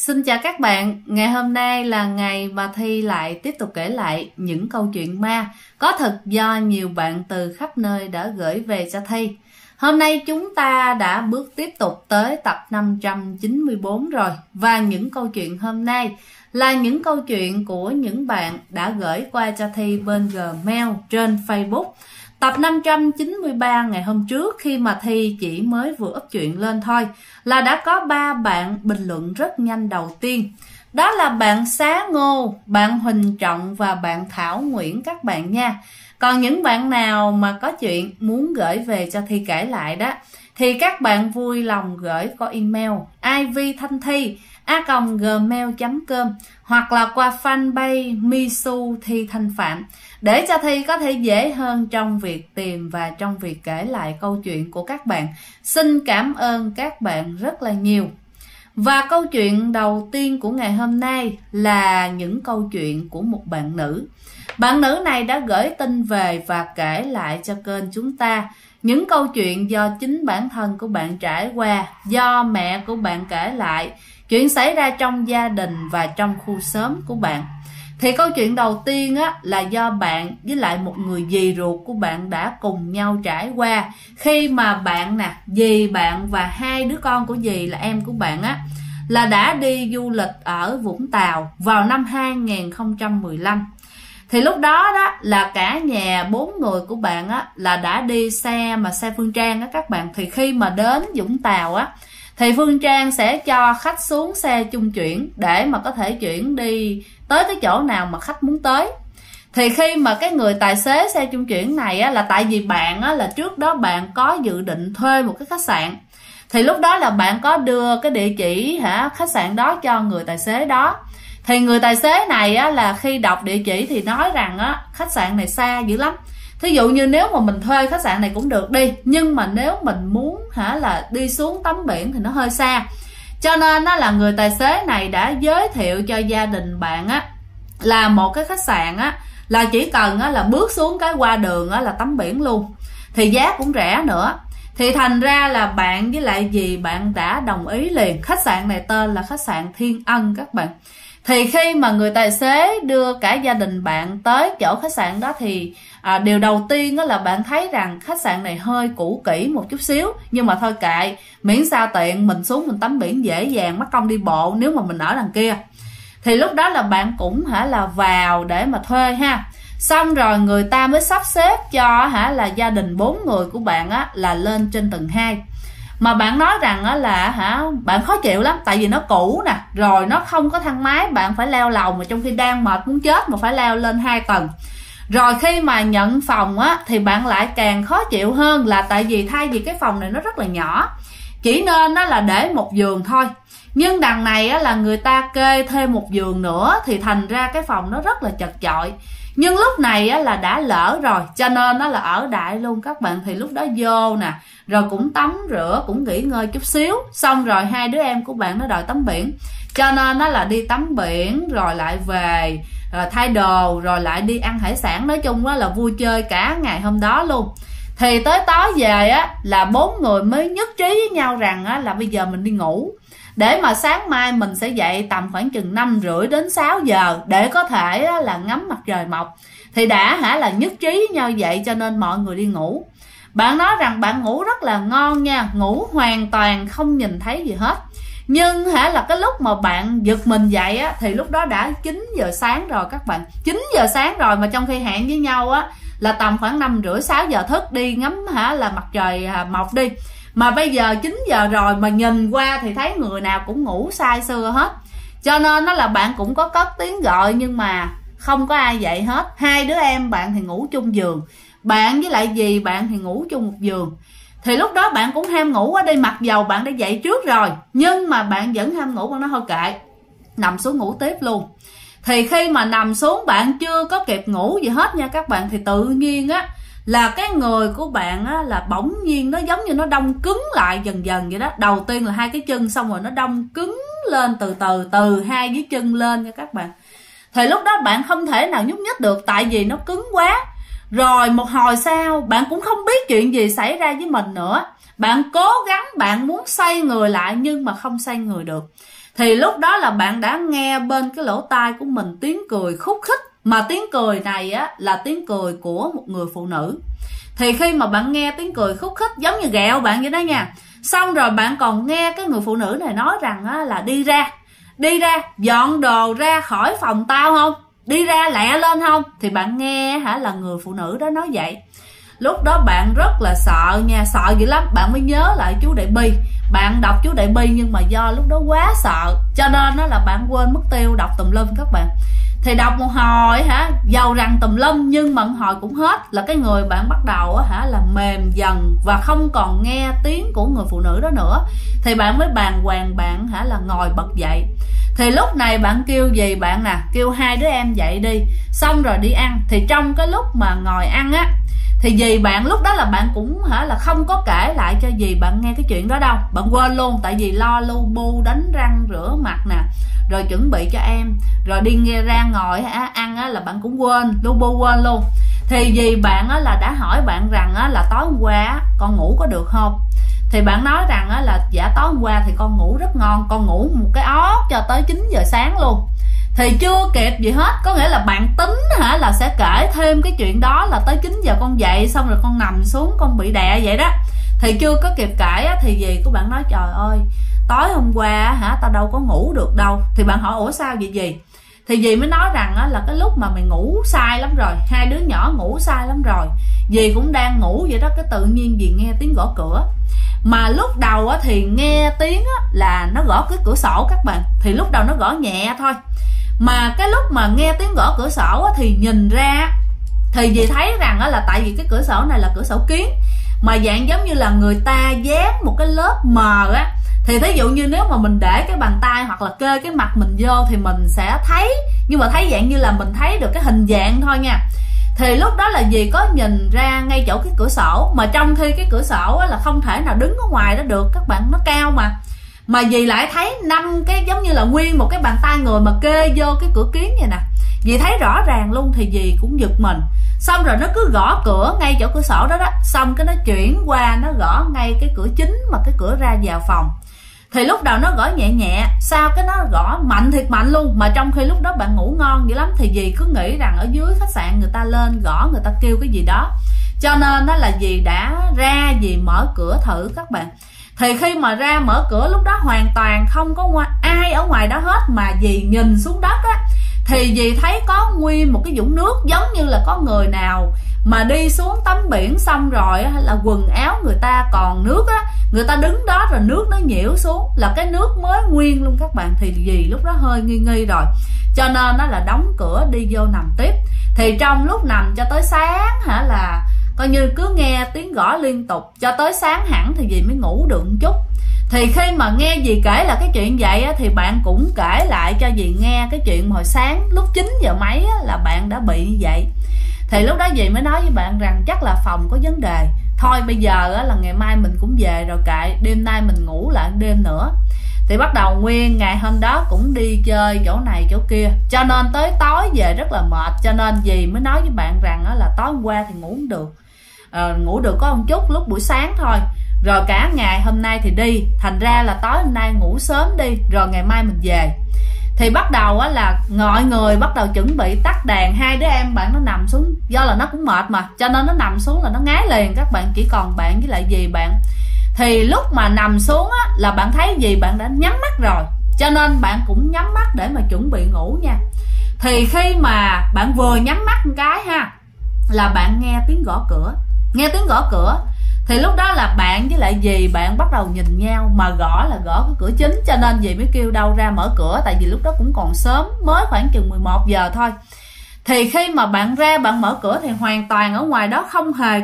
Xin chào các bạn, ngày hôm nay là ngày mà Thi lại tiếp tục kể lại những câu chuyện ma có thật do nhiều bạn từ khắp nơi đã gửi về cho Thi. Hôm nay chúng ta đã bước tiếp tục tới tập 594 rồi, và những câu chuyện hôm nay là những câu chuyện của những bạn đã gửi qua cho Thi bên Gmail trên Facebook. Tập 593 ngày hôm trước khi mà Thi chỉ mới vừa up chuyện lên thôi là đã có 3 bạn bình luận rất nhanh đầu tiên. Đó là bạn Xá Ngô, bạn Huỳnh Trọng và bạn Thảo Nguyễn các bạn nha. Còn những bạn nào mà có chuyện muốn gửi về cho Thi kể lại đó thì các bạn vui lòng gửi qua email ivthanthi@gmail.com hoặc là qua fanpage Misu Thi Thanh Phạm để cho Thi có thể dễ hơn trong việc tìm và trong việc kể lại câu chuyện của các bạn. Xin cảm ơn các bạn rất là nhiều. Và câu chuyện đầu tiên của ngày hôm nay là những câu chuyện của một bạn nữ. Bạn nữ này đã gửi tin về và kể lại cho kênh chúng ta những câu chuyện do chính bản thân của bạn trải qua, do mẹ của bạn kể lại, chuyện xảy ra trong gia đình và trong khu xóm của bạn. Thì câu chuyện đầu tiên á, là do bạn với lại một người dì ruột của bạn đã cùng nhau trải qua khi mà bạn nè, dì bạn và 2 đứa con của dì là em của bạn á, là đã đi du lịch ở Vũng Tàu vào năm 2015. Thì lúc đó đó là cả nhà 4 người của bạn á là đã đi xe Phương Trang á các bạn. Thì khi mà đến Vũng Tàu á thì Phương Trang sẽ cho khách xuống xe chung chuyển để mà có thể chuyển đi tới cái chỗ nào mà khách muốn tới. Thì khi mà cái người tài xế xe chung chuyển này á, là tại vì bạn á, là trước đó bạn có dự định thuê một cái khách sạn. Thì lúc đó là bạn có đưa cái địa chỉ khách sạn đó cho người tài xế đó. Thì người tài xế này á, là khi đọc địa chỉ thì nói rằng á, khách sạn này xa dữ lắm. Thí dụ như nếu mà mình thuê khách sạn này cũng được đi, nhưng mà nếu mình muốn là đi xuống tắm biển thì nó hơi xa. Cho nên á, là người tài xế này đã giới thiệu cho gia đình bạn á, là một cái khách sạn á, là chỉ cần á, là bước xuống cái qua đường á, là tắm biển luôn. Thì giá cũng rẻ nữa. Thì thành ra là bạn với lại dì bạn đã đồng ý liền. Khách sạn này tên là khách sạn Thiên Ân các bạn. Thì khi mà người tài xế đưa cả gia đình bạn tới chỗ khách sạn đó thì điều đầu tiên đó là bạn thấy rằng khách sạn này hơi cũ kỹ một chút xíu. Nhưng mà thôi kệ, miễn sao tiện mình xuống mình tắm biển dễ dàng, mắc công đi bộ nếu mà mình ở đằng kia. Thì lúc đó là bạn cũng là vào để mà thuê ha. Xong rồi người ta mới sắp xếp cho là gia đình 4 người của bạn á, là lên trên tầng 2. Mà bạn nói rằng á, là bạn khó chịu lắm, tại vì nó cũ nè, rồi nó không có thang máy, bạn phải leo lầu mà trong khi đang mệt muốn chết mà phải leo lên 2 tầng. Rồi khi mà nhận phòng á thì bạn lại càng khó chịu hơn, là tại vì thay vì cái phòng này nó rất là nhỏ, chỉ nên đó là để một giường thôi. Nhưng đằng này á, là người ta kê thêm một giường nữa thì thành ra cái phòng nó rất là chật chội. Nhưng lúc này á, là đã lỡ rồi, cho nên nó là ở đại luôn các bạn. Thì lúc đó vô nè, rồi cũng tắm rửa, cũng nghỉ ngơi chút xíu. Xong rồi 2 đứa em của bạn nó đòi tắm biển, cho nên nó là đi tắm biển rồi lại về, rồi thay đồ, rồi lại đi ăn hải sản. Nói chung á, là vui chơi cả ngày hôm đó luôn. Thì tới tối về á, là 4 người mới nhất trí với nhau rằng á, là bây giờ mình đi ngủ, để mà sáng mai mình sẽ dậy tầm khoảng chừng 5:30 đến 6 giờ để có thể là ngắm mặt trời mọc. Thì đã là nhất trí với nhau vậy, cho nên mọi người đi ngủ. Bạn nói rằng bạn ngủ rất là ngon nha, ngủ hoàn toàn không nhìn thấy gì hết. Nhưng là cái lúc mà bạn giật mình dậy á, thì lúc đó đã 9 giờ sáng rồi các bạn. 9 giờ sáng rồi, mà trong khi hẹn với nhau á là tầm khoảng 5:30 6 giờ thức đi ngắm là mặt trời mọc đi. Mà bây giờ 9 giờ rồi mà nhìn qua thì thấy người nào cũng ngủ say sưa hết. Cho nên nó là bạn cũng có cất tiếng gọi nhưng mà không có ai dậy hết. 2 đứa em bạn thì ngủ chung giường, bạn với lại dì bạn thì ngủ chung một giường. Thì lúc đó bạn cũng ham ngủ ở đây, mặc dầu bạn đã dậy trước rồi, nhưng mà bạn vẫn ham ngủ. Bạn nói thôi kệ, nằm xuống ngủ tiếp luôn. Thì khi mà nằm xuống bạn chưa có kịp ngủ gì hết nha các bạn, thì tự nhiên á là cái người của bạn á là bỗng nhiên nó giống như nó đông cứng lại dần dần vậy đó. Đầu tiên là 2 cái chân, xong rồi nó đông cứng lên từ 2 cái chân lên nha các bạn. Thì lúc đó bạn không thể nào nhúc nhích được, tại vì nó cứng quá. Rồi một hồi sau bạn cũng không biết chuyện gì xảy ra với mình nữa. Bạn cố gắng bạn muốn xoay người lại nhưng mà không xoay người được. Thì lúc đó là bạn đã nghe bên cái lỗ tai của mình tiếng cười khúc khích, mà tiếng cười này á là tiếng cười của một người phụ nữ. Thì khi mà bạn nghe tiếng cười khúc khích giống như ghẹo bạn vậy đó nha, xong rồi bạn còn nghe cái người phụ nữ này nói rằng á là đi ra dọn đồ ra khỏi phòng tao không, đi ra lẹ lên không. Thì bạn nghe là người phụ nữ đó nói vậy. Lúc đó bạn rất là sợ nha, sợ dữ lắm. Bạn mới nhớ lại chú Đại Bi, bạn đọc chú Đại Bi, nhưng mà do lúc đó quá sợ cho nên nó là bạn quên mất tiêu đọc tùm lum các bạn. Thì đọc một hồi dầu rằng tùm lum, nhưng mà một hồi cũng hết, là cái người bạn bắt đầu là mềm dần và không còn nghe tiếng của người phụ nữ đó nữa. Thì bạn mới bàng hoàng, bạn là ngồi bật dậy. Thì lúc này bạn kêu gì bạn nè, kêu hai đứa em dậy đi, xong rồi đi ăn. Thì trong cái lúc mà ngồi ăn á, thì dì bạn lúc đó là bạn cũng là không có kể lại cho dì bạn nghe cái chuyện đó đâu, bạn quên luôn, tại vì lo lu bu đánh răng rửa mặt nè, rồi chuẩn bị cho em, rồi đi nghe ra ngồi ăn á, là bạn cũng quên, lu bu quên luôn. Thì dì bạn á là đã hỏi bạn rằng á là tối hôm qua con ngủ có được không. Thì bạn nói rằng á là dạ tối hôm qua thì con ngủ rất ngon, con ngủ một cái ót cho tới 9 giờ sáng luôn. Thì chưa kịp gì hết, có nghĩa là bạn tính là sẽ kể thêm cái chuyện đó là tới 9 giờ con dậy xong rồi con nằm xuống con bị đè vậy đó. Thì chưa có kịp kể thì dì của bạn nói trời ơi tối hôm qua tao đâu có ngủ được đâu. Thì bạn hỏi ủa sao vậy dì? Thì dì mới nói rằng là cái lúc mà mày ngủ sai lắm rồi, hai đứa nhỏ ngủ sai lắm rồi, dì cũng đang ngủ vậy đó, cái tự nhiên dì nghe tiếng gõ cửa. Mà lúc đầu thì nghe tiếng là nó gõ cái cửa sổ các bạn. Thì lúc đầu nó gõ nhẹ thôi, mà cái lúc mà nghe tiếng gõ cửa sổ thì nhìn ra thì dì thấy rằng là tại vì cái cửa sổ này là cửa sổ kiến, mà dạng giống như là người ta dán một cái lớp mờ á. Thì thí dụ như nếu mà mình để cái bàn tay hoặc là kê cái mặt mình vô thì mình sẽ thấy, nhưng mà thấy dạng như là mình thấy được cái hình dạng thôi nha. Thì lúc đó là dì có nhìn ra ngay chỗ cái cửa sổ, mà trong khi cái cửa sổ là không thể nào đứng ở ngoài đó được các bạn, nó cao mà dì lại thấy 5 cái giống như là nguyên một cái bàn tay người mà kê vô cái cửa kiến vậy nè, dì thấy rõ ràng luôn. Thì dì cũng giật mình, xong rồi nó cứ gõ cửa ngay chỗ cửa sổ đó, xong cái nó chuyển qua nó gõ ngay cái cửa chính mà cái cửa ra vào phòng. Thì lúc đầu nó gõ nhẹ nhẹ, sau cái nó gõ mạnh thiệt mạnh luôn, mà trong khi lúc đó bạn ngủ ngon dữ lắm. Thì dì cứ nghĩ rằng ở dưới khách sạn người ta lên gõ, người ta kêu cái gì đó, cho nên đó là dì đã ra, dì mở cửa thử các bạn. Thì khi mà ra mở cửa lúc đó hoàn toàn không có ai ở ngoài đó hết, mà dì nhìn xuống đất á thì dì thấy có nguyên một cái vũng nước, giống như là có người nào mà đi xuống tắm biển xong rồi là quần áo người ta còn nước á, người ta đứng đó rồi nước nó nhiễu xuống, là cái nước mới nguyên luôn các bạn. Thì dì lúc đó hơi nghi nghi rồi, cho nên nó là đóng cửa đi vô nằm tiếp. Thì trong lúc nằm cho tới sáng là coi như cứ nghe tiếng gõ liên tục cho tới sáng hẳn thì dì mới ngủ được một chút. Thì khi mà nghe dì kể là cái chuyện vậy á, thì bạn cũng kể lại cho dì nghe cái chuyện hồi sáng lúc 9 giờ mấy á, là bạn đã bị như vậy. Thì lúc đó dì mới nói với bạn rằng chắc là phòng có vấn đề, thôi bây giờ á, là ngày mai mình cũng về rồi, kệ đêm nay mình ngủ lại đêm nữa. Thì bắt đầu nguyên ngày hôm đó cũng đi chơi chỗ này chỗ kia, cho nên tới tối về rất là mệt, cho nên dì mới nói với bạn rằng á, là tối hôm qua thì ngủ không được, ngủ được có một chút lúc buổi sáng thôi, rồi cả ngày hôm nay thì đi, thành ra là tối hôm nay ngủ sớm đi rồi ngày mai mình về. Thì bắt đầu á là mọi người bắt đầu chuẩn bị tắt đèn, hai đứa em bạn nó nằm xuống, do là nó cũng mệt mà cho nên nó nằm xuống là nó ngái liền các bạn, chỉ còn bạn với lại dì bạn. Thì lúc mà nằm xuống á là bạn thấy dì bạn đã nhắm mắt rồi, cho nên bạn cũng nhắm mắt để mà chuẩn bị ngủ nha. Thì khi mà bạn vừa nhắm mắt một cái là bạn nghe tiếng gõ cửa. Thì lúc đó là bạn với lại dì bạn bắt đầu nhìn nhau, mà gõ là gõ cái cửa chính, cho nên dì mới kêu đâu ra mở cửa, tại vì lúc đó cũng còn sớm, mới khoảng chừng 11 giờ thôi. Thì khi mà bạn ra bạn mở cửa thì hoàn toàn ở ngoài đó không hề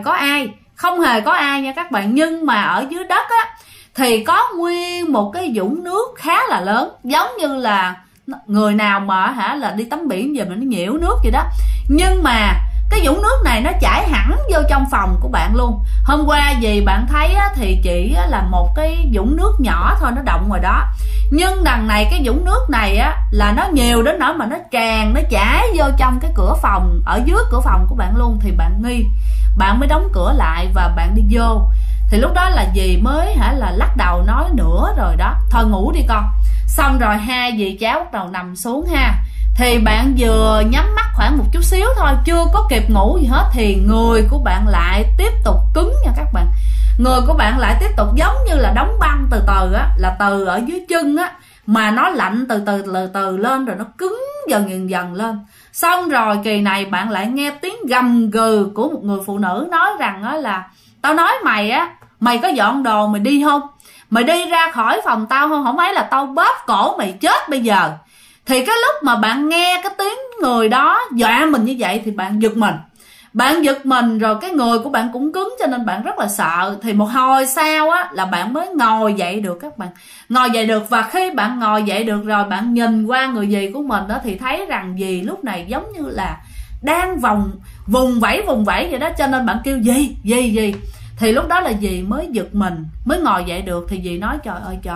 có ai nha các bạn. Nhưng mà ở dưới đất á thì có nguyên một cái vũng nước khá là lớn, giống như là người nào mà là đi tắm biển giờ mà nó nhiễu nước vậy đó. Nhưng mà cái vũng nước này nó chảy hẳn vô trong phòng của bạn luôn. Hôm qua dì bạn thấy á, thì chỉ là một cái vũng nước nhỏ thôi, nó động ngoài đó. Nhưng đằng này cái vũng nước này á là nó nhiều đến nỗi mà nó tràn, nó chảy vô trong cái cửa phòng, ở dưới cửa phòng của bạn luôn. Thì bạn nghi, bạn mới đóng cửa lại và bạn đi vô. Thì lúc đó là dì mới là lắc đầu nói nữa rồi đó, thôi ngủ đi con. Xong rồi hai dì cháu bắt đầu nằm xuống ha. Thì bạn vừa nhắm mắt khoảng một chút xíu thôi, chưa có kịp ngủ gì hết, thì người của bạn lại tiếp tục cứng nha các bạn. Người của bạn lại tiếp tục giống như là đóng băng từ từ á, là từ ở dưới chân á, mà nó lạnh từ từ lên rồi nó cứng dần lên. Xong rồi kỳ này bạn lại nghe tiếng gầm gừ của một người phụ nữ nói rằng á là: tao nói mày á, mày có dọn đồ mày đi không? Mày đi ra khỏi phòng tao không? Không phải là tao bóp cổ mày chết bây giờ. Thì cái lúc mà bạn nghe cái tiếng người đó dọa mình như vậy thì bạn giật mình. Bạn giật mình rồi cái người của bạn cũng cứng, cho nên bạn rất là sợ. Thì một hồi sau á là bạn mới ngồi dậy được các bạn. Ngồi dậy được, và khi bạn ngồi dậy được rồi, bạn nhìn qua người dì của mình đó thì thấy rằng dì lúc này giống như là đang vùng vẫy vậy đó. Cho nên bạn kêu dì. Thì lúc đó là dì mới giật mình, mới ngồi dậy được. Thì dì nói: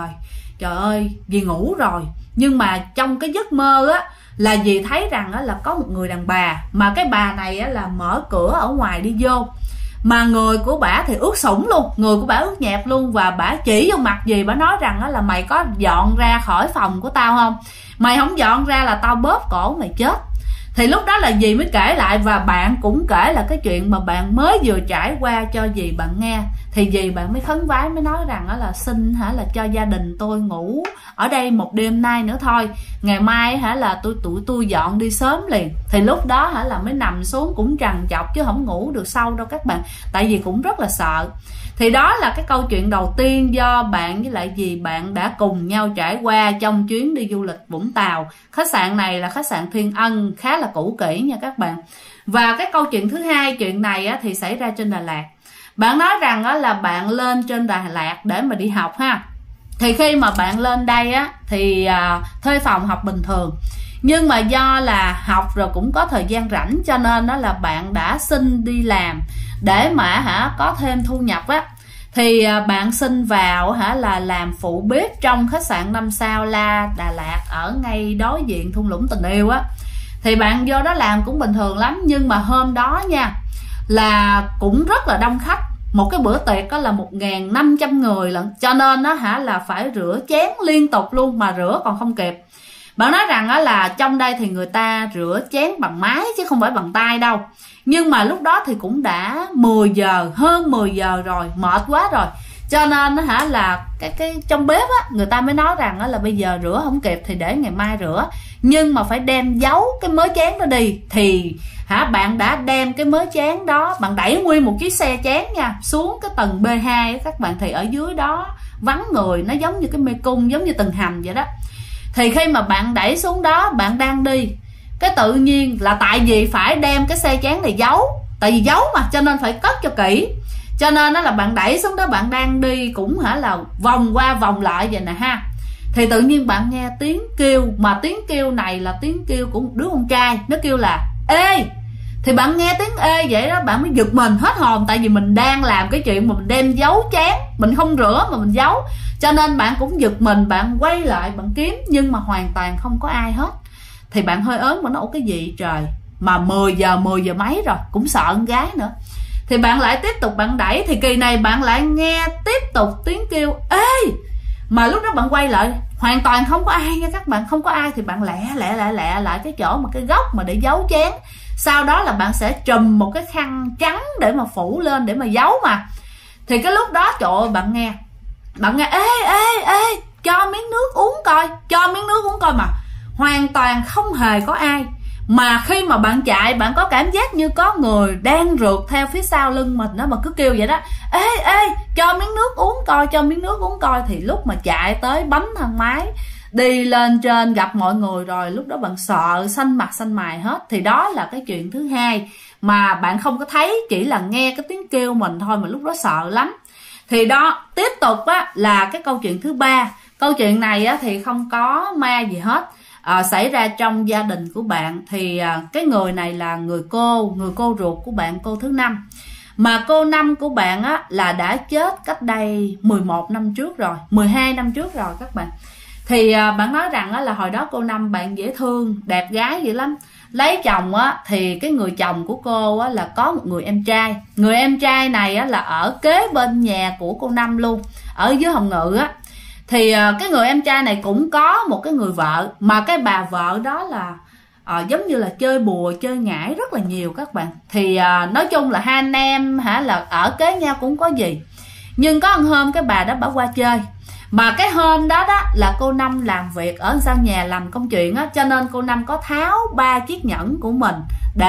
trời ơi, dì ngủ rồi. Nhưng mà trong cái giấc mơ á là dì thấy rằng á là có một người đàn bà, mà cái bà này á là mở cửa ở ngoài đi vô, mà người của bả thì ướt sũng luôn, người của bả ướt nhẹp luôn, và bả chỉ vô mặt dì, bả nói rằng á là: mày có dọn ra khỏi phòng của tao không? Mày không dọn ra là tao bóp cổ mày chết. Thì lúc đó là dì mới kể lại, và bạn cũng kể là cái chuyện mà bạn mới vừa trải qua cho dì bạn nghe. Thì dì bạn mới khấn vái, mới nói rằng là: xin là cho gia đình tôi ngủ ở đây một đêm nay nữa thôi, ngày mai là tụi tôi dọn đi sớm liền. Thì lúc đó là mới nằm xuống cũng trằn trọc chứ không ngủ được sâu đâu các bạn, tại vì cũng rất là sợ. Thì đó là cái câu chuyện đầu tiên do bạn với lại dì bạn đã cùng nhau trải qua trong chuyến đi du lịch Vũng Tàu. Khách sạn này là khách sạn Thiên Ân, khá là cũ kỹ nha các bạn. Và cái câu chuyện thứ hai, chuyện này thì xảy ra trên Đà Lạt. Bạn nói rằng là bạn lên trên Đà Lạt để mà đi học ha. Thì khi mà bạn lên đây thì thuê phòng học bình thường. Nhưng mà do là học rồi cũng có thời gian rảnh, cho nên là bạn đã xin đi làm để mà có thêm thu nhập á. Thì bạn xin vào là làm phụ bếp trong khách sạn 5 sao La Đà Lạt, ở ngay đối diện thung lũng tình yêu á. Thì bạn vô đó làm cũng bình thường lắm. Nhưng mà hôm đó nha, là cũng rất là đông khách. Một cái bữa tiệc có là 1.500 người lận, cho nên là phải rửa chén liên tục luôn, mà rửa còn không kịp. Bạn nói rằng là trong đây thì người ta rửa chén bằng máy chứ không phải bằng tay đâu. Nhưng mà lúc đó thì cũng đã 10 giờ, hơn 10 giờ rồi, mệt quá rồi. Cho nên là cái trong bếp người ta mới nói rằng là bây giờ rửa không kịp thì để ngày mai rửa. Nhưng mà phải đem giấu cái mớ chén đó đi. Thì bạn đã đem cái mớ chén đó, bạn đẩy nguyên một chiếc xe chén nha xuống cái tầng B2 các bạn. Thì ở dưới đó vắng người, nó giống như cái mê cung, giống như tầng hầm vậy đó. Thì khi mà bạn đẩy xuống đó, bạn đang đi, cái tự nhiên là tại vì phải đem cái xe chén này giấu, tại vì giấu mà, cho nên phải cất cho kỹ. Cho nên là bạn đẩy xuống đó, bạn đang đi cũng là vòng qua vòng lại vậy nè ha. Thì tự nhiên bạn nghe tiếng kêu, mà tiếng kêu này là tiếng kêu của một đứa con trai, nó kêu là: ê. Thì bạn nghe tiếng ê vậy đó, bạn mới giật mình hết hồn. Tại vì mình đang làm cái chuyện mà mình đem giấu chén, mình không rửa mà mình giấu. Cho nên bạn cũng giật mình, bạn quay lại bạn kiếm, nhưng mà hoàn toàn không có ai hết. Thì bạn hơi ớn, bạn nói: ủa cái gì trời, mà 10 giờ mấy rồi, cũng sợ con gái nữa. Thì bạn lại tiếp tục bạn đẩy. Thì kỳ này bạn lại nghe tiếp tục tiếng kêu ê. Mà lúc đó bạn quay lại hoàn toàn không có ai nha các bạn, không có ai. Thì bạn lẹ lại cái chỗ mà cái góc mà để giấu chén. Sau đó là bạn sẽ trùm một cái khăn trắng để mà phủ lên để mà giấu mà. Thì cái lúc đó trời ơi, bạn nghe ê, cho miếng nước uống coi, mà hoàn toàn không hề có ai. Mà khi mà bạn chạy, bạn có cảm giác như có người đang rượt theo phía sau lưng mình đó, mà cứ kêu vậy đó: ê, cho miếng nước uống coi. Thì lúc mà chạy tới bấm thang máy đi lên trên gặp mọi người rồi, lúc đó bạn sợ xanh mặt xanh mày hết. Thì đó là cái chuyện thứ hai mà bạn không có thấy, chỉ là nghe cái tiếng kêu mình thôi mà lúc đó sợ lắm. Thì đó, tiếp tục là cái câu chuyện thứ ba. Câu chuyện này thì không có ma gì hết, xảy ra trong gia đình của bạn. Thì cái người này là người cô ruột của bạn, cô thứ năm. Mà cô năm của bạn là đã chết cách đây 11 năm trước rồi, 12 năm trước rồi các bạn. Thì bạn nói rằng là hồi đó cô năm bạn dễ thương, đẹp gái vậy lắm. Lấy chồng thì cái người chồng của cô là có một người em trai. Người em trai này là ở kế bên nhà của cô năm luôn, ở dưới Hồng Ngự Thì cái người em trai này cũng có một cái người vợ, mà cái bà vợ đó là giống như là chơi bùa chơi ngải rất là nhiều các bạn. Thì nói chung là hai anh em là ở kế nhau cũng có gì. Nhưng có một hôm cái bà đó bà qua chơi, mà cái hôm đó là cô Năm làm việc ở sau nhà làm công chuyện á, cho nên cô Năm có tháo 3 chiếc nhẫn của mình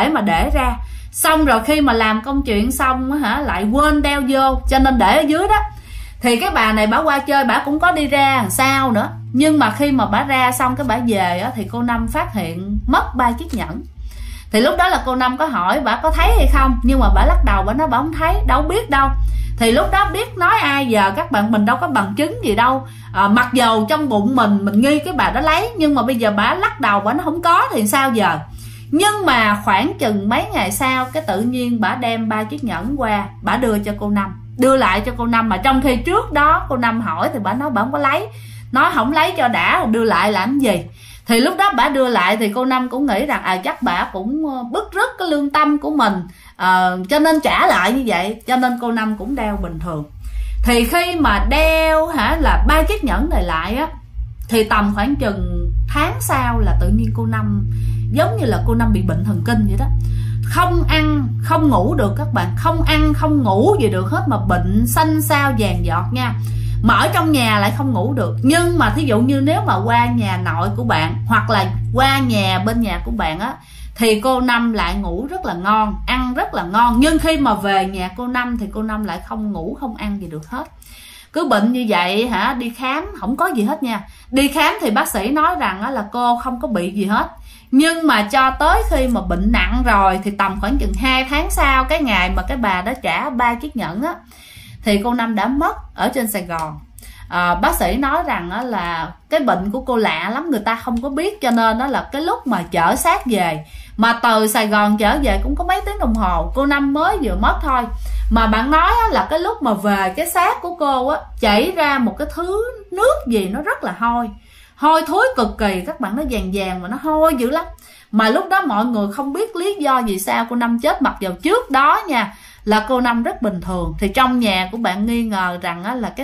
để ra. Xong rồi khi mà làm công chuyện xong lại quên đeo vô, cho nên để ở dưới đó. Thì cái bà này bà qua chơi, bà cũng có đi ra sao nữa, nhưng mà khi mà bà ra xong cái bà về á, thì cô Năm phát hiện mất 3 chiếc nhẫn. Thì lúc đó là cô Năm có hỏi bà có thấy hay không, nhưng mà bà lắc đầu, bà nói bà không thấy, đâu biết đâu. Thì lúc đó biết nói ai giờ các bạn, mình đâu có bằng chứng gì đâu. Mặc dầu trong bụng mình nghi cái bà đó lấy, nhưng mà bây giờ bà lắc đầu, bà nó không có thì sao giờ. Nhưng mà khoảng chừng mấy ngày sau, cái tự nhiên bà đem 3 chiếc nhẫn qua, bà đưa cho cô Năm, đưa lại cho cô Năm. Mà trong khi trước đó cô Năm hỏi thì bà nói bà không có lấy, nói không lấy cho đã, đưa lại làm gì. Thì lúc đó bà đưa lại thì cô Năm cũng nghĩ rằng chắc bà cũng bứt rứt cái lương tâm của mình, cho nên trả lại như vậy, cho nên cô Năm cũng đeo bình thường. Thì khi mà đeo là 3 chiếc nhẫn này lại á, thì tầm khoảng chừng tháng sau là tự nhiên cô Năm giống như là cô Năm bị bệnh thần kinh vậy đó, không ăn không ngủ được các bạn, không ăn không ngủ gì được hết, mà bệnh xanh xao vàng giọt nha. Mà ở trong nhà lại không ngủ được. Nhưng mà thí dụ như nếu mà qua nhà nội của bạn hoặc là qua nhà bên nhà của bạn á, thì cô Năm lại ngủ rất là ngon, ăn rất là ngon. Nhưng khi mà về nhà cô Năm thì cô Năm lại không ngủ không ăn gì được hết. Cứ bệnh như vậy đi khám không có gì hết nha. Đi khám thì bác sĩ nói rằng là cô không có bị gì hết. Nhưng mà cho tới khi mà bệnh nặng rồi, thì tầm khoảng chừng 2 tháng sau, cái ngày mà cái bà đó trả 3 chiếc nhẫn á, thì cô Năm đã mất ở trên Sài Gòn. Bác sĩ nói rằng là cái bệnh của cô lạ lắm, người ta không có biết, cho nên đó là cái lúc mà chở xác về, mà từ Sài Gòn trở về cũng có mấy tiếng đồng hồ, cô Năm mới vừa mất thôi. Mà bạn nói là cái lúc mà về, cái xác của cô á chảy ra một cái thứ nước gì nó rất là hôi, hôi thối cực kỳ các bạn, nó vàng vàng mà nó hôi dữ lắm. Mà lúc đó mọi người không biết lý do vì sao cô Năm chết, mặc dù trước đó nha là cô Năm rất bình thường. Thì trong nhà của bạn nghi ngờ rằng là cái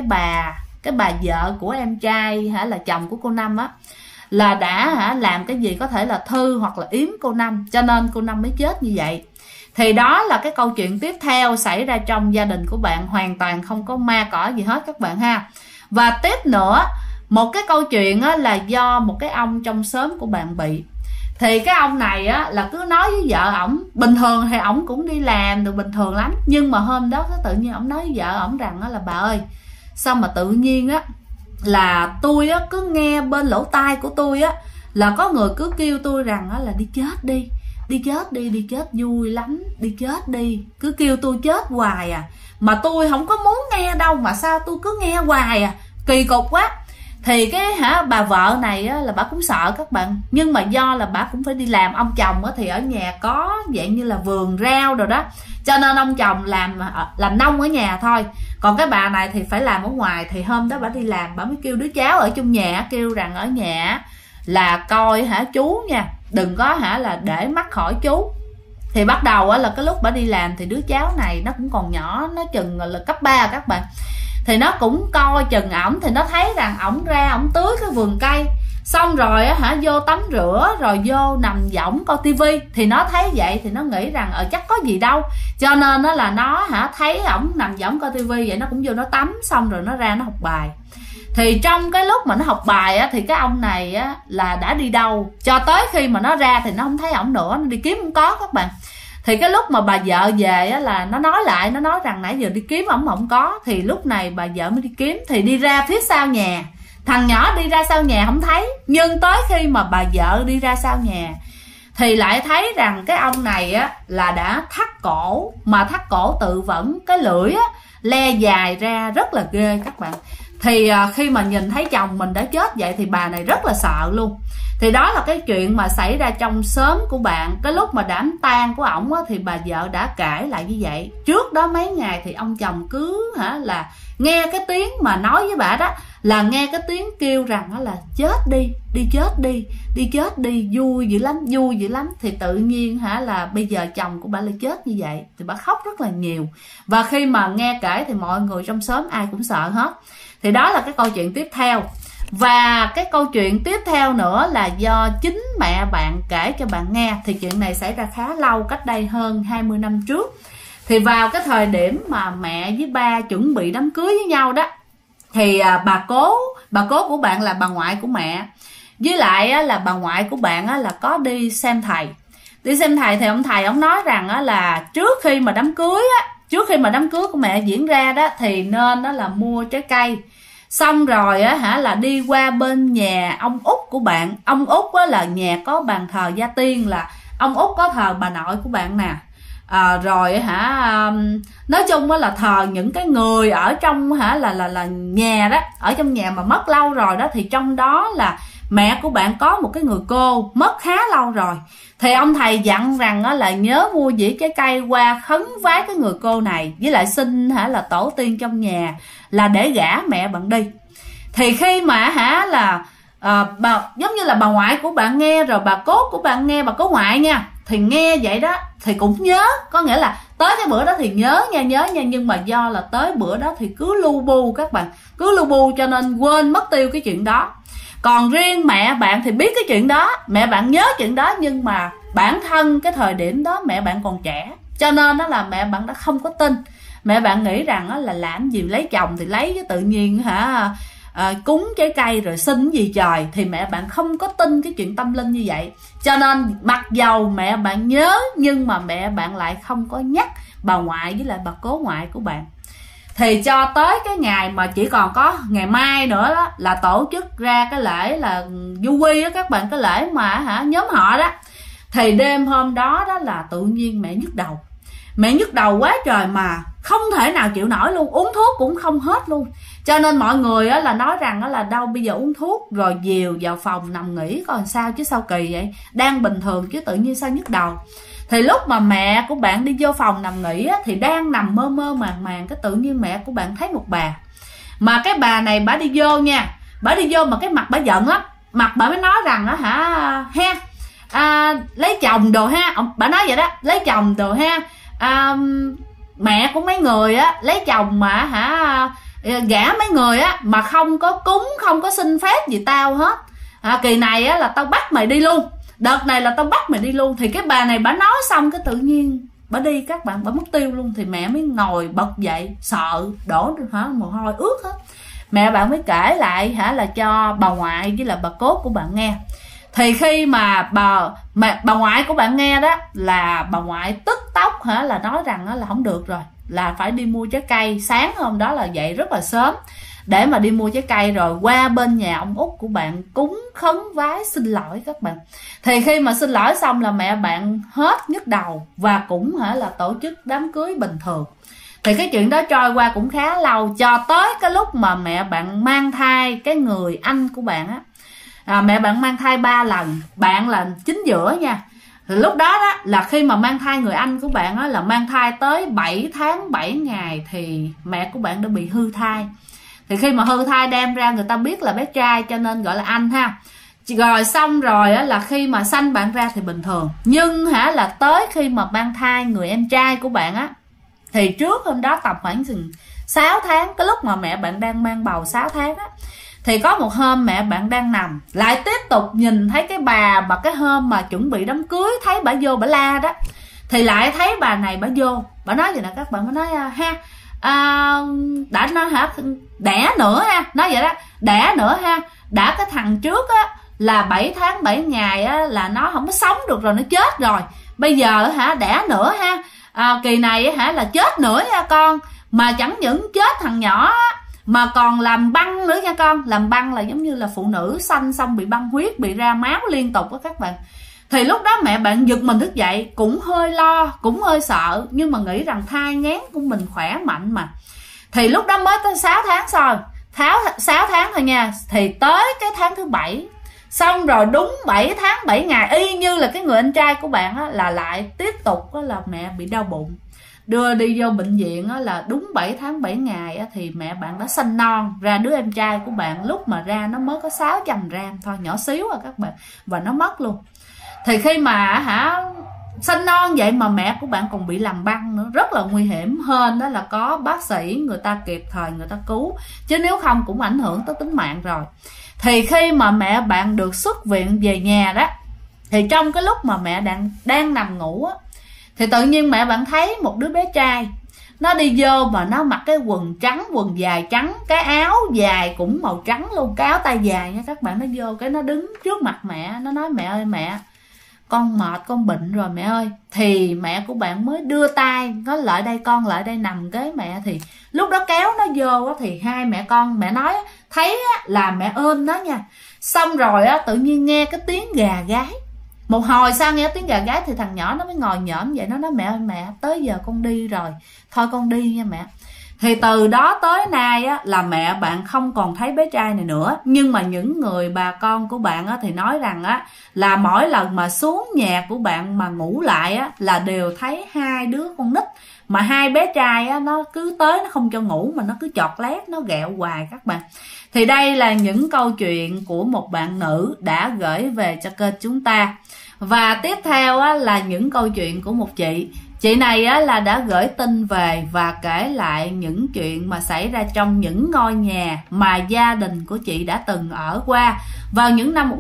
bà vợ của em trai là chồng của cô Năm á, là đã làm cái gì có thể là thư hoặc là yếm cô Năm, cho nên cô Năm mới chết như vậy. Thì đó là cái câu chuyện tiếp theo xảy ra trong gia đình của bạn, hoàn toàn không có ma cỏ gì hết các bạn ha. Và tiếp nữa, một cái câu chuyện là do một cái ông trong xóm của bạn bị. Thì cái ông này là cứ nói với vợ ổng, bình thường thì ổng cũng đi làm được bình thường lắm, nhưng mà hôm đó tự nhiên ổng nói với vợ ổng rằng là bà ơi, sao mà tự nhiên là tôi cứ nghe bên lỗ tai của tôi là có người cứ kêu tôi rằng là đi chết đi, đi chết đi, đi chết vui lắm, đi chết đi, cứ kêu tôi chết hoài mà tôi không có muốn nghe đâu, mà sao tôi cứ nghe hoài kỳ cục quá. Thì cái bà vợ này là bà cũng sợ các bạn, nhưng mà do là bà cũng phải đi làm, ông chồng thì ở nhà có dạng như là vườn rau rồi đó, cho nên ông chồng làm nông ở nhà thôi, còn cái bà này thì phải làm ở ngoài. Thì hôm đó bà đi làm, bà mới kêu đứa cháu ở chung nhà, kêu rằng ở nhà là coi chú nha, đừng có là để mắc khỏi chú. Thì bắt đầu là cái lúc bà đi làm thì đứa cháu này nó cũng còn nhỏ, nó chừng là cấp 3 các bạn. Thì nó cũng coi chừng ổng, thì nó thấy rằng ổng ra ổng tưới cái vườn cây, xong rồi vô tắm rửa rồi vô nằm võng coi tivi. Thì nó thấy vậy thì nó nghĩ rằng chắc có gì đâu, cho nên là nó thấy ổng nằm võng coi tivi vậy, nó cũng vô nó tắm, xong rồi nó ra nó học bài. Thì trong cái lúc mà nó học bài thì cái ông này là đã đi đâu, cho tới khi mà nó ra thì nó không thấy ổng nữa, nó đi kiếm không có các bạn. Thì cái lúc mà bà vợ về là nó nói lại, nó nói rằng nãy giờ đi kiếm ổng mà không có. Thì lúc này bà vợ mới đi kiếm, thì đi ra phía sau nhà, thằng nhỏ đi ra sau nhà không thấy. Nhưng tới khi mà bà vợ đi ra sau nhà thì lại thấy rằng cái ông này là đã thắt cổ, mà thắt cổ tự vẫn, cái lưỡi le dài ra rất là ghê các bạn. Thì khi mà nhìn thấy chồng mình đã chết vậy thì bà này rất là sợ luôn. Thì đó là cái chuyện mà xảy ra trong xóm của bạn. Cái lúc mà đám tang của ổng thì bà vợ đã kể lại như vậy. Trước đó mấy ngày thì ông chồng cứ là nghe cái tiếng mà nói với bà đó, là nghe cái tiếng kêu rằng là chết đi, đi chết đi, đi chết đi, vui dữ lắm, vui dữ lắm. Thì tự nhiên là bây giờ chồng của bà lại chết như vậy, thì bà khóc rất là nhiều. Và khi mà nghe kể thì mọi người trong xóm ai cũng sợ hết. Thì đó là cái câu chuyện tiếp theo. Và cái câu chuyện tiếp theo nữa là do chính mẹ bạn kể cho bạn nghe. Thì chuyện này xảy ra khá lâu, cách đây hơn 20 năm trước. Thì vào cái thời điểm mà mẹ với ba chuẩn bị đám cưới với nhau đó, thì bà cố của bạn là bà ngoại của mẹ, với lại là bà ngoại của bạn là có đi xem thầy. Đi xem thầy thì ông thầy ông nói rằng là trước khi mà đám cưới của mẹ diễn ra đó, thì nên đó là mua trái cây, xong rồi là đi qua bên nhà ông út của bạn. Ông út là nhà có bàn thờ gia tiên, là ông út có thờ bà nội của bạn nè. Rồi nói chung là thờ những cái người ở trong là nhà đó, ở trong nhà mà mất lâu rồi đó. Thì trong đó là mẹ của bạn có một cái người cô mất khá lâu rồi. Thì ông thầy dặn rằng là nhớ mua dĩa trái cây qua khấn vái cái người cô này, với lại xin là tổ tiên trong nhà là để gả mẹ bạn đi. Thì khi mà bà giống như là bà ngoại của bạn nghe, rồi bà cố của bạn nghe, bà cố ngoại nha, thì nghe vậy đó thì cũng nhớ, có nghĩa là tới cái bữa đó thì nhớ nha, nhưng mà do là tới bữa đó thì cứ lu bu, các bạn cứ lu bu, cho nên quên mất tiêu cái chuyện đó. Còn riêng mẹ bạn thì biết cái chuyện đó, mẹ bạn nhớ chuyện đó, nhưng mà bản thân cái thời điểm đó mẹ bạn còn trẻ, cho nên đó là mẹ bạn đã không có tin. Mẹ bạn nghĩ rằng là làm gì lấy chồng thì lấy, chứ tự nhiên cúng trái cây rồi xin gì trời. Thì mẹ bạn không có tin cái chuyện tâm linh như vậy, cho nên mặc dầu mẹ bạn nhớ, nhưng mà mẹ bạn lại không có nhắc bà ngoại với lại bà cố ngoại của bạn. Thì cho tới cái ngày mà chỉ còn có ngày mai nữa đó, là tổ chức ra cái lễ là du quy á các bạn, cái lễ mà nhóm họ đó. Thì đêm hôm đó đó là tự nhiên mẹ nhức đầu quá trời, mà không thể nào chịu nổi luôn, uống thuốc cũng không hết luôn. Cho nên mọi người là nói rằng là đâu bây giờ uống thuốc rồi dìu vào phòng nằm nghỉ coi sao, chứ sao kỳ vậy, đang bình thường chứ tự nhiên sao nhức đầu. Thì lúc mà mẹ của bạn đi vô phòng nằm nghỉ thì đang nằm mơ mơ màng màng, cái tự nhiên mẹ của bạn thấy một bà. Mà cái bà này bà đi vô nha, bà đi vô mà cái mặt bà giận lắm. Mặt bà mới nói rằng lấy chồng đồ ha, bà nói vậy đó, lấy chồng đồ ha. Mẹ của mấy người lấy chồng mà gả mấy người mà không có cúng, không có xin phép gì tao hết. Kỳ này là tao bắt mày đi luôn, đợt này là tao bắt mày đi luôn. Thì cái bà này bà nói xong cái tự nhiên bà đi, các bạn, bà mất tiêu luôn. Thì mẹ mới ngồi bật dậy sợ đổ mồ hôi ướt hết. Mẹ bạn mới kể lại là cho bà ngoại với là bà cố của bạn nghe. Thì khi mà bà ngoại của bạn nghe đó, là bà ngoại tức tốc là nói rằng là không được rồi, là phải đi mua trái cây. Sáng hôm đó là dậy rất là sớm để mà đi mua trái cây, rồi qua bên nhà ông út của bạn cúng khấn vái xin lỗi các bạn. Thì khi mà xin lỗi xong là mẹ bạn hết nhức đầu, và cũng là tổ chức đám cưới bình thường. Thì cái chuyện đó trôi qua cũng khá lâu, cho tới cái lúc mà mẹ bạn mang thai cái người anh của bạn mẹ bạn mang thai 3 lần, bạn là chính giữa nha. Thì lúc đó đó là khi mà mang thai người anh của bạn là mang thai tới 7 tháng 7 ngày thì mẹ của bạn đã bị hư thai. Thì khi mà hư thai đem ra người ta biết là bé trai, cho nên gọi là anh ha. Rồi xong rồi là khi mà sanh bạn ra thì bình thường. Nhưng là tới khi mà mang thai người em trai của bạn thì trước hôm đó tầm khoảng 6 tháng, cái lúc mà mẹ bạn đang mang bầu 6 tháng thì có một hôm mẹ bạn đang nằm, lại tiếp tục nhìn thấy cái bà mà cái hôm mà chuẩn bị đám cưới thấy bà vô bà la đó. Thì lại thấy bà này bà vô, bà nói vậy nè các bạn, bà nói đã nói đẻ nữa ha, nói vậy đó, đẻ nữa ha, đã cái thằng trước là 7 tháng 7 ngày là nó không có sống được rồi, nó chết rồi, bây giờ đẻ nữa ha, kỳ này là chết nữa nha con. Mà chẳng những chết thằng nhỏ mà còn làm băng nữa nha con. Làm băng là giống như là phụ nữ sanh xong bị băng huyết, bị ra máu liên tục đó các bạn. Thì lúc đó mẹ bạn giật mình thức dậy, cũng hơi lo, cũng hơi sợ, nhưng mà nghĩ rằng thai nghén của mình khỏe mạnh mà. Thì lúc đó mới tới 6 tháng rồi, 6 tháng thôi nha. Thì tới cái tháng thứ 7, xong rồi đúng 7 tháng 7 ngày, y như là cái người anh trai của bạn là lại tiếp tục là mẹ bị đau bụng, đưa đi vô bệnh viện là đúng 7 tháng 7 ngày thì mẹ bạn đã sanh non ra đứa em trai của bạn. Lúc mà ra nó mới có 600 gram thôi, nhỏ xíu các bạn, và nó mất luôn. Thì khi mà sanh non vậy mà mẹ của bạn còn bị làm băng nữa, rất là nguy hiểm. Hên đó là có bác sĩ người ta kịp thời người ta cứu, chứ nếu không cũng ảnh hưởng tới tính mạng rồi. Thì khi mà mẹ bạn được xuất viện về nhà đó, thì trong cái lúc mà mẹ đang nằm ngủ á, thì tự nhiên mẹ bạn thấy một đứa bé trai nó đi vô mà nó mặc cái quần trắng, quần dài trắng, cái áo dài cũng màu trắng luôn, cái áo tay dài nha các bạn. Nó vô cái nó đứng trước mặt mẹ, nó nói mẹ ơi mẹ, con mệt, con bệnh rồi mẹ ơi. Thì mẹ của bạn mới đưa tay nói lại đây con, lại đây nằm kế mẹ. Thì lúc đó kéo nó vô á, thì hai mẹ con, mẹ nói thấy là mẹ ôm nó nha. Xong rồi á, tự nhiên nghe cái tiếng gà gáy. Một hồi sau nghe tiếng gà gáy thì thằng nhỏ nó mới ngồi nhõm vậy, nó nói mẹ ơi mẹ, tới giờ con đi rồi, thôi con đi nha mẹ. Thì từ đó tới nay á, là mẹ bạn không còn thấy bé trai này nữa. Nhưng mà những người bà con của bạn á, thì nói rằng á, là mỗi lần mà xuống nhà của bạn mà ngủ lại á, là đều thấy hai đứa con nít. Mà hai bé trai á, nó cứ tới nó không cho ngủ, mà nó cứ chọt lét, nó ghẹo hoài các bạn. Thì đây là những câu chuyện của một bạn nữ đã gửi về cho kênh chúng ta. Và tiếp theo á, là những câu chuyện của một chị. Chị này á, là đã gửi tin về và kể lại những chuyện mà xảy ra trong những ngôi nhà mà gia đình của chị đã từng ở qua vào những năm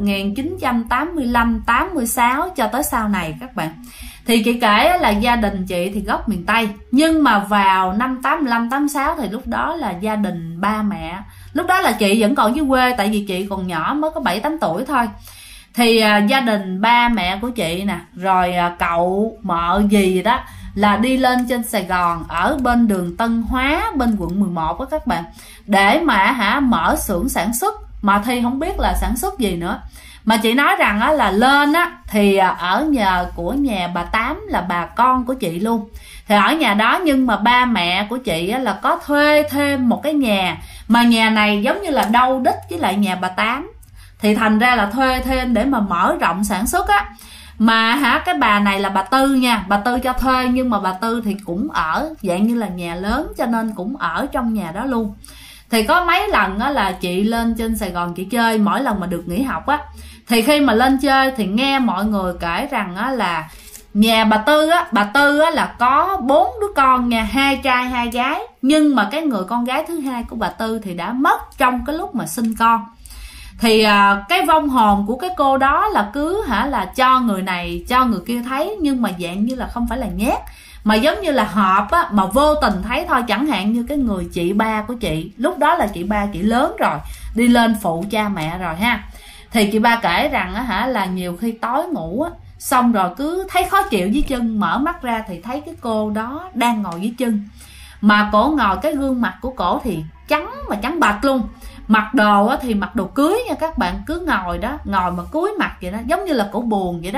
1985, 86 cho tới sau này các bạn. Thì chị kể là gia đình chị thì gốc miền Tây, nhưng mà vào năm 85, 86 thì lúc đó là gia đình ba mẹ. Lúc đó là chị vẫn còn dưới quê, tại vì chị còn nhỏ mới có 7-8 tuổi thôi. Thì gia đình ba mẹ của chị nè, rồi cậu mợ gì đó là đi lên trên Sài Gòn ở bên đường Tân Hóa, bên quận 11 đó các bạn, để mà mở xưởng sản xuất, mà Thi không biết là sản xuất gì nữa. Mà chị nói rằng á, là lên á, thì ở nhờ của nhà bà Tám là bà con của chị luôn. Thì ở nhà đó, nhưng mà ba mẹ của chị á, là có thuê thêm một cái nhà, mà nhà này giống như là đâu đích với lại nhà bà Tám. Thì thành ra là thuê thêm để mà mở rộng sản xuất á. Mà cái bà này là bà Tư nha, bà Tư cho thuê, nhưng mà bà Tư thì cũng ở dạng như là nhà lớn, cho nên cũng ở trong nhà đó luôn. Thì có mấy lần á, là chị lên trên Sài Gòn chị chơi, mỗi lần mà được nghỉ học á, thì khi mà lên chơi thì nghe mọi người kể rằng á, là nhà bà Tư á, là có 4 đứa con nha, 2 trai 2 gái. Nhưng mà cái người con gái thứ hai của bà Tư thì đã mất trong cái lúc mà sinh con. Thì cái vong hồn của cái cô đó là cứ là cho người này cho người kia thấy, nhưng mà dạng như là không phải là nhát, mà giống như là hợp á, mà vô tình thấy thôi. Chẳng hạn như cái người chị ba của chị, lúc đó là chị ba chị lớn rồi, đi lên phụ cha mẹ rồi ha. Thì chị ba kể rằng á, là nhiều khi tối ngủ á, xong rồi cứ thấy khó chịu dưới chân, mở mắt ra thì thấy cái cô đó đang ngồi dưới chân. Mà cổ ngồi, cái gương mặt của cổ thì trắng mà trắng bạch luôn. Mặc đồ á, thì mặc đồ cưới nha các bạn, cứ ngồi đó, ngồi mà cúi mặt vậy đó, giống như là cổ buồn vậy đó.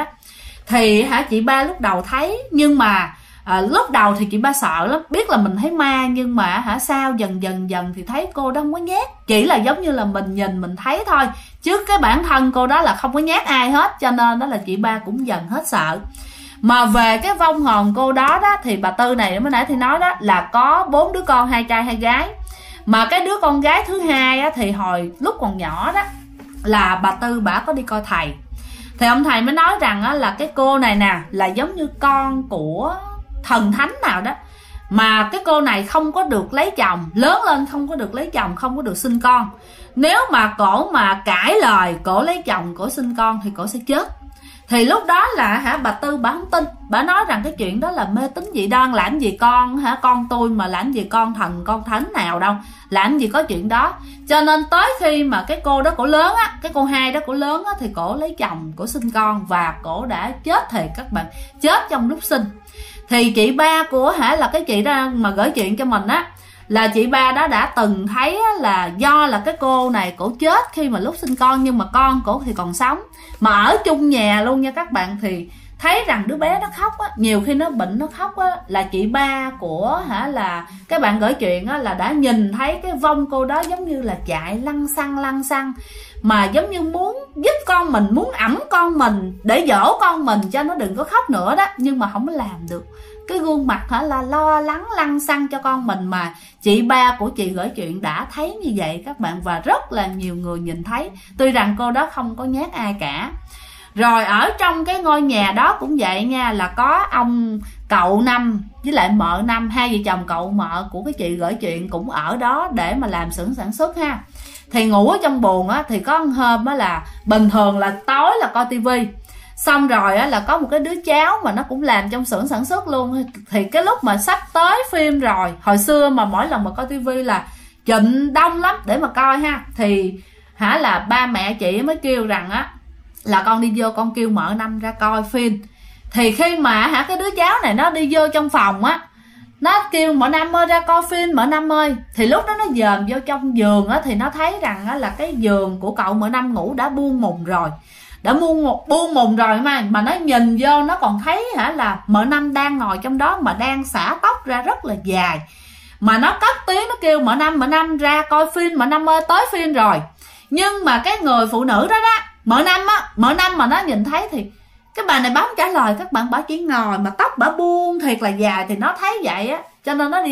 Thì chị ba lúc đầu thấy, nhưng mà lúc đầu thì chị ba sợ lắm, biết là mình thấy ma, nhưng mà sao dần dần thì thấy cô đó không có nhát, chỉ là giống như là mình nhìn mình thấy thôi, chứ cái bản thân cô đó là không có nhát ai hết, cho nên đó là chị ba cũng dần hết sợ. Mà về cái vong hồn cô đó đó, thì bà Tư này mới nãy thì nói đó là có 4 đứa con, 2 trai 2 gái. Mà cái đứa con gái thứ hai á, thì hồi lúc còn nhỏ đó là bà Tư bả có đi coi thầy. Thì ông thầy mới nói rằng á, là cái cô này nè là giống như con của thần thánh nào đó. Mà cái cô này không có được lấy chồng, lớn lên không có được lấy chồng, không có được sinh con. Nếu mà cổ mà cãi lời, cổ lấy chồng, cổ sinh con thì cổ sẽ chết. Thì lúc đó là bà Tư bà không tin, bà nói rằng cái chuyện đó là mê tín dị đoan, làm gì con con tôi mà làm gì con thần con thánh nào đâu, làm gì có chuyện đó. Cho nên tới khi mà cái cô đó cổ lớn á, cái cô hai đó cổ lớn á, thì cổ lấy chồng, cổ sinh con và cổ đã chết thiệt các bạn, chết trong lúc sinh. Thì chị ba của là cái chị đó mà gửi chuyện cho mình á, là chị ba đó đã từng thấy là do là cái cô này cổ chết khi mà lúc sinh con, nhưng mà con cổ thì còn sống, mà ở chung nhà luôn nha các bạn. Thì thấy rằng đứa bé nó khóc á, nhiều khi nó bệnh nó khóc á, là chị ba của là cái bạn gửi chuyện á, là đã nhìn thấy cái vong cô đó giống như là chạy lăn xăng, mà giống như muốn giúp con mình, muốn ẵm con mình để dỗ con mình cho nó đừng có khóc nữa đó, nhưng mà không có làm được. Cái gương mặt là lo lắng lăn xăng cho con mình, mà chị ba của chị gửi chuyện đã thấy như vậy các bạn, và rất là nhiều người nhìn thấy, tuy rằng cô đó không có nhát ai cả. Rồi ở trong cái ngôi nhà đó cũng vậy nha, là có ông cậu Năm với lại mợ Năm, hai vợ chồng cậu mợ của cái chị gửi chuyện cũng ở đó để mà làm xưởng sản xuất ha. Thì ngủ ở trong buồng á, thì có một hôm á là bình thường là tối là coi tivi, xong rồi á là có một cái đứa cháu mà nó cũng làm trong xưởng sản xuất luôn. Thì cái lúc mà sắp tới phim rồi, hồi xưa mà mỗi lần mà coi tivi là trịnh đông lắm để mà coi ha, thì là ba mẹ chị mới kêu rằng á là con đi vô con kêu mợ Năm ra coi phim. Thì khi mà cái đứa cháu này nó đi vô trong phòng á, nó kêu mợ Năm ơi ra coi phim, mợ Năm ơi, thì lúc đó nó dòm vô trong giường á, thì nó thấy rằng á là cái giường của cậu mợ Năm ngủ đã buông mùng rồi, đã buông mùng rồi mà nó nhìn vô nó còn thấy là mợ Năm đang ngồi trong đó mà đang xả tóc ra rất là dài, mà nó cất tiếng nó kêu mợ Năm ra coi phim, mợ Năm ơi tới phim rồi. Nhưng mà cái người phụ nữ đó đó, mợ Năm mà nó nhìn thấy thì cái bà này bấm trả lời các bạn, bà chỉ ngồi mà tóc bà buông thiệt là dài, thì nó thấy vậy á cho nên nó đi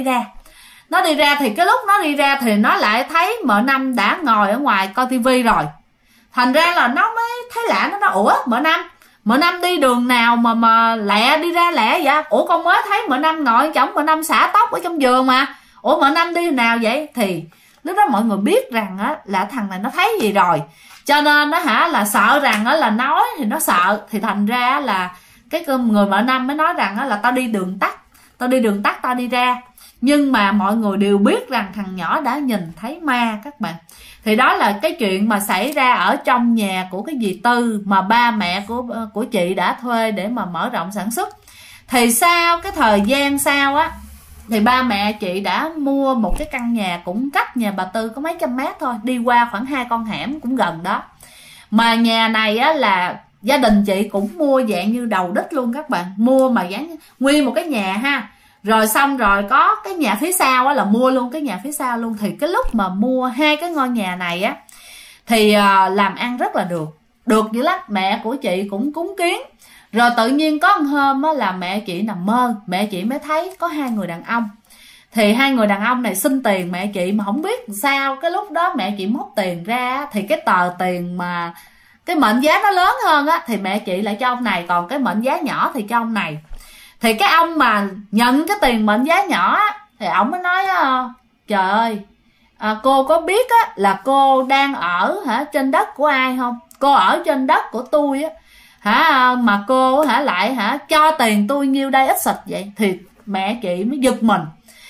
ra. Thì cái lúc nó đi ra thì nó lại thấy mợ Năm đã ngồi ở ngoài coi tivi rồi. Thành ra là nó mới thấy lạ, nó nói ủa mợ Năm đi đường nào mà lẹ đi ra lẹ vậy? Ủa con mới thấy mợ Năm ngồi chồng mợ Năm xả tóc ở trong giường mà. Ủa mợ Năm đi nào vậy? Thì lúc đó mọi người biết rằng á là thằng này nó thấy gì rồi, cho nên nó là sợ rằng á là nói thì nó sợ, thì thành ra là cái người mợ Năm mới nói rằng á là tao đi đường tắt tao đi ra. Nhưng mà mọi người đều biết rằng thằng nhỏ đã nhìn thấy ma các bạn. Thì đó là cái chuyện mà xảy ra ở trong nhà của cái dì Tư mà ba mẹ của chị đã thuê để mà mở rộng sản xuất. Thì sau cái thời gian sau á, thì ba mẹ chị đã mua một cái căn nhà cũng cách nhà bà Tư có mấy trăm mét thôi, đi qua khoảng 2 con hẻm cũng gần đó. Mà nhà này á là gia đình chị cũng mua dạng như đầu đích luôn các bạn, mua mà dán nguyên một cái nhà ha. Rồi xong rồi có cái nhà phía sau á là mua luôn cái nhà phía sau luôn. Thì cái lúc mà mua hai cái ngôi nhà này á thì làm ăn rất là được dữ lắm. Mẹ của chị cũng cúng kiến. Rồi tự nhiên có một hôm á là mẹ chị nằm mơ, mẹ chị mới thấy có 2 người đàn ông. Thì 2 người đàn ông này xin tiền mẹ chị mà không biết sao cái lúc đó mẹ chị móc tiền ra, thì cái tờ tiền mà cái mệnh giá nó lớn hơn á thì mẹ chị lại cho ông này, còn cái mệnh giá nhỏ thì cho ông này. Thì cái ông mà nhận cái tiền mệnh giá nhỏ á, thì ông mới nói trời ơi cô có biết á là cô đang ở trên đất của ai không? Cô ở trên đất của tôi á, mà cô lại cho tiền tôi nhiêu đây ít xịt vậy. Thì mẹ chị mới giật mình.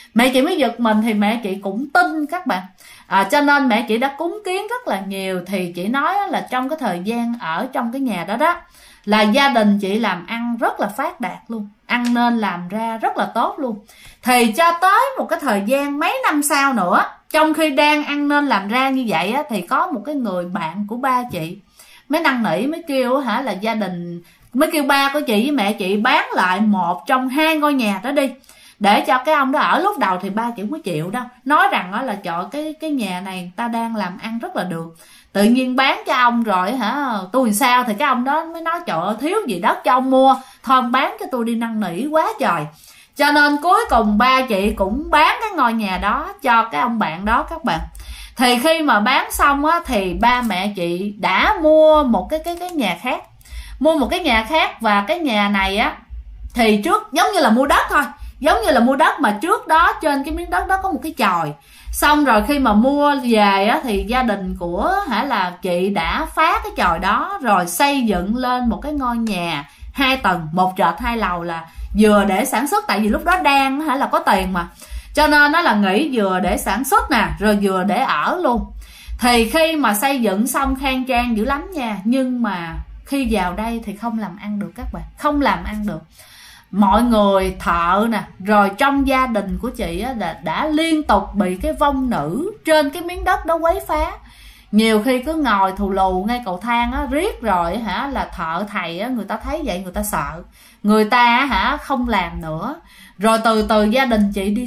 Thì mẹ chị cũng tin các bạn. Cho nên mẹ chị đã cúng kiến rất là nhiều. Thì chị nói là trong cái thời gian ở trong cái nhà đó đó là gia đình chị làm ăn rất là phát đạt luôn, ăn nên làm ra rất là tốt luôn. Thì cho tới một cái thời gian mấy năm sau nữa, trong khi đang ăn nên làm ra như vậy á, thì có một cái người bạn của ba chị mới năn nỉ, mới kêu là gia đình, mới kêu ba của chị với mẹ chị bán lại một trong 2 ngôi nhà đó đi để cho cái ông đó ở. Lúc đầu thì ba chị không có chịu đâu, nói rằng là trời cái nhà này ta đang làm ăn rất là được, tự nhiên bán cho ông rồi tôi sao? Thì cái ông đó mới nói trời ơi thiếu gì đất cho ông mua, thôi ông bán cho tôi đi, năn nỉ quá trời. Cho nên cuối cùng ba chị cũng bán cái ngôi nhà đó cho cái ông bạn đó các bạn. Thì khi mà bán xong á thì ba mẹ chị đã mua một cái nhà khác, mua một cái nhà khác. Và cái nhà này á thì trước giống như là mua đất thôi, giống như là mua đất mà trước đó trên cái miếng đất đó có một cái chòi. Xong rồi khi mà mua về á thì gia đình của là chị đã phá cái chòi đó rồi xây dựng lên một cái ngôi nhà 2 tầng, 1 trệt 2 lầu, là vừa để sản xuất. Tại vì lúc đó đang là có tiền mà, cho nên nó là nghĩ vừa để sản xuất nè, rồi vừa để ở luôn. Thì khi mà xây dựng xong khang trang dữ lắm nha, nhưng mà khi vào đây thì không làm ăn được các bạn, không làm ăn được. Mọi người thợ nè, rồi trong gia đình của chị á, đã liên tục bị cái vong nữ trên cái miếng đất đó quấy phá. Nhiều khi cứ ngồi thù lù ngay cầu thang á, riết rồi là thợ thầy á, người ta thấy vậy người ta sợ, người ta không làm nữa. Rồi từ từ gia đình chị đi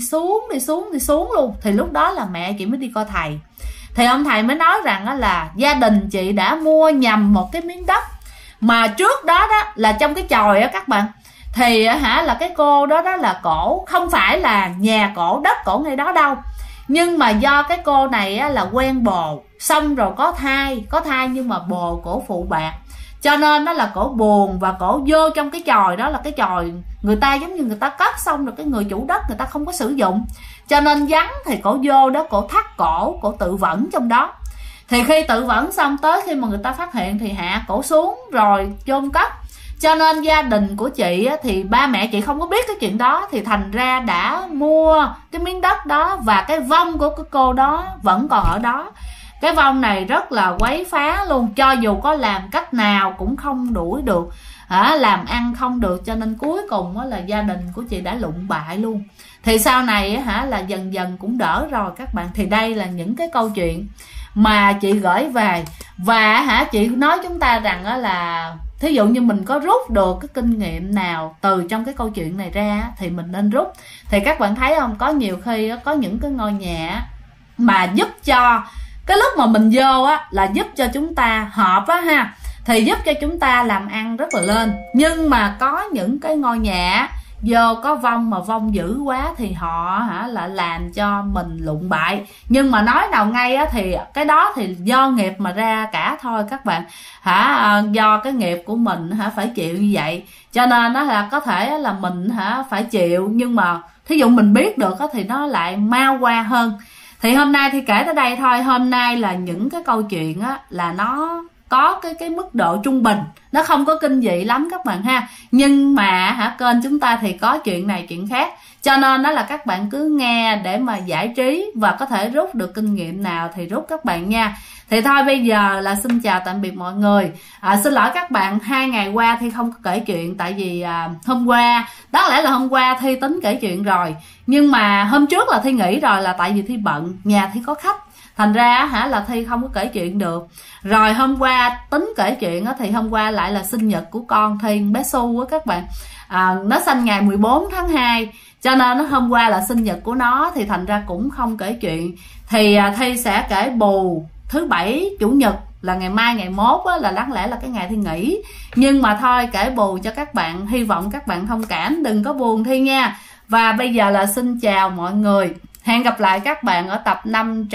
xuống luôn. Thì lúc đó là mẹ chị mới đi coi thầy. Thì ông thầy mới nói rằng là gia đình chị đã mua nhầm một cái miếng đất, mà trước đó đó là trong cái chòi á các bạn. Thì là cái cô đó là cổ, không phải là nhà cổ, đất cổ ngay đó đâu, nhưng mà do cái cô này là quen bồ, xong rồi có thai nhưng mà bồ cổ phụ bạc, cho nên đó là cổ buồn và cổ vô trong cái chòi đó, là cái chòi người ta giống như người ta cất xong rồi cái người chủ đất người ta không có sử dụng, cho nên vắng thì cổ vô đó cổ thắt cổ tự vẫn trong đó. Thì khi tự vẫn xong tới khi mà người ta phát hiện thì hạ cổ xuống rồi chôn cất. Cho nên gia đình của chị á, thì ba mẹ chị không có biết cái chuyện đó, thì thành ra đã mua cái miếng đất đó và cái vong của cái cô đó vẫn còn ở đó. Cái vong này rất là quấy phá luôn, cho dù có làm cách nào cũng không đuổi được, làm ăn không được, cho nên cuối cùng là gia đình của chị đã lụng bại luôn. Thì sau này là dần dần cũng đỡ rồi các bạn. Thì đây là những cái câu chuyện mà chị gửi về, và chị nói chúng ta rằng là thí dụ như mình có rút được cái kinh nghiệm nào từ trong cái câu chuyện này ra thì mình nên rút. Thì các bạn thấy không, có nhiều khi có những cái ngôi nhà mà giúp cho cái lúc mà mình vô là giúp cho chúng ta hợp thì giúp cho chúng ta làm ăn rất là lên. Nhưng mà có những cái ngôi nhà vô có vong mà vong dữ quá thì họ lại làm cho mình lụng bại. Nhưng mà nói nào ngay thì cái đó thì do nghiệp mà ra cả thôi các bạn, do cái nghiệp của mình phải chịu như vậy, cho nên nó là có thể là mình phải chịu, nhưng mà thí dụ mình biết được thì nó lại mau qua hơn. Thì hôm nay thì kể tới đây thôi. Hôm nay là những cái câu chuyện là nó có cái mức độ trung bình, nó không có kinh dị lắm các bạn nhưng mà kênh chúng ta thì có chuyện này chuyện khác, cho nên đó là các bạn cứ nghe để mà giải trí và có thể rút được kinh nghiệm nào thì rút các bạn nha. Thì thôi bây giờ là xin chào tạm biệt mọi người. Xin lỗi các bạn, 2 ngày qua Thi không có kể chuyện, tại vì hôm qua, đáng lẽ là hôm qua Thi tính kể chuyện rồi, nhưng mà hôm trước là Thi nghĩ rồi, là tại vì Thi bận, nhà Thi có khách, thành ra là Thi không có kể chuyện được. Rồi hôm qua tính kể chuyện thì hôm qua lại là sinh nhật của con Thi, bé Su các bạn. Nó sinh ngày 14 tháng 2, cho nên hôm qua là sinh nhật của nó, thì thành ra cũng không kể chuyện. Thì Thi sẽ kể bù thứ Bảy Chủ nhật, là ngày mai ngày mốt là đáng lẽ là cái ngày Thi nghỉ, nhưng mà thôi kể bù cho các bạn, hy vọng các bạn thông cảm, đừng có buồn Thi nha. Và bây giờ là xin chào mọi người, hẹn gặp lại các bạn ở tập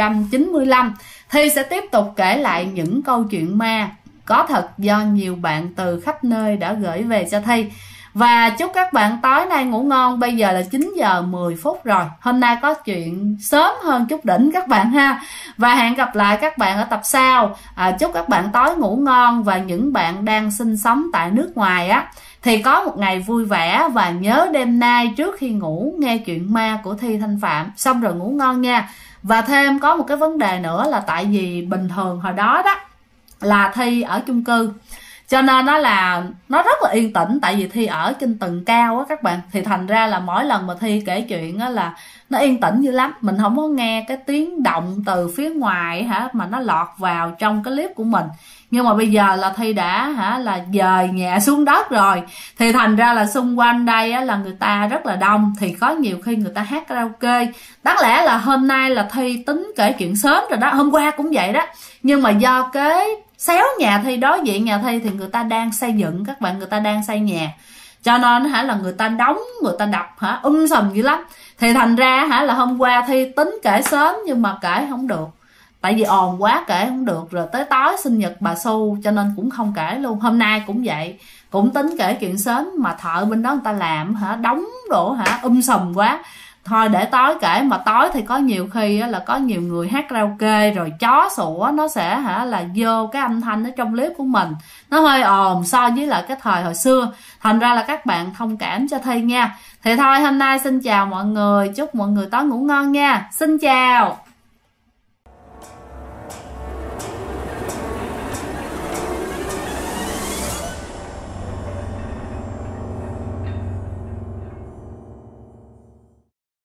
595. Thi sẽ tiếp tục kể lại những câu chuyện ma có thật do nhiều bạn từ khắp nơi đã gửi về cho Thi. Và chúc các bạn tối nay ngủ ngon. Bây giờ là 9 giờ 10 phút rồi. Hôm nay có chuyện sớm hơn chút đỉnh các bạn Và hẹn gặp lại các bạn ở tập sau. Chúc các bạn tối ngủ ngon. Và những bạn đang sinh sống tại nước ngoài thì có một ngày vui vẻ. Và nhớ đêm nay trước khi ngủ nghe chuyện ma của Thi Thanh Phạm, xong rồi ngủ ngon nha. Và thêm có một cái vấn đề nữa là tại vì bình thường hồi đó là Thi ở chung cư, cho nên là nó rất là yên tĩnh, tại vì Thi ở trên tầng cao các bạn. Thì thành ra là mỗi lần mà Thi kể chuyện là nó yên tĩnh dữ lắm, mình không có nghe cái tiếng động từ phía ngoài mà nó lọt vào trong cái clip của mình. Nhưng mà bây giờ là Thi đã là dời nhà xuống đất rồi, thì thành ra là xung quanh đây là người ta rất là đông, thì có nhiều khi người ta hát karaoke. Đáng lẽ là hôm nay là Thi tính kể chuyện sớm rồi đó, hôm qua cũng vậy đó, nhưng mà do cái xéo nhà Thi, đối diện nhà Thi thì người ta đang xây dựng các bạn, người ta đang xây nhà, cho nên là người ta đóng, người ta đập sùm dữ lắm. Thì thành ra là hôm qua Thi tính kể sớm nhưng mà kể không được, tại vì ồn quá kể không được. Rồi tới tối sinh nhật bà Su cho nên cũng không kể luôn. Hôm nay cũng vậy, cũng tính kể chuyện sớm mà thợ bên đó người ta làm đóng đổ sùm quá, thôi để tối kể. Mà tối thì có nhiều khi là có nhiều người hát karaoke, rồi chó sủa nó sẽ là vô cái âm thanh ở trong clip của mình, nó hơi ồn so với lại cái thời hồi xưa, thành ra là các bạn thông cảm cho Thi nha. Thì thôi hôm nay xin chào mọi người, chúc mọi người tối ngủ ngon nha, xin chào.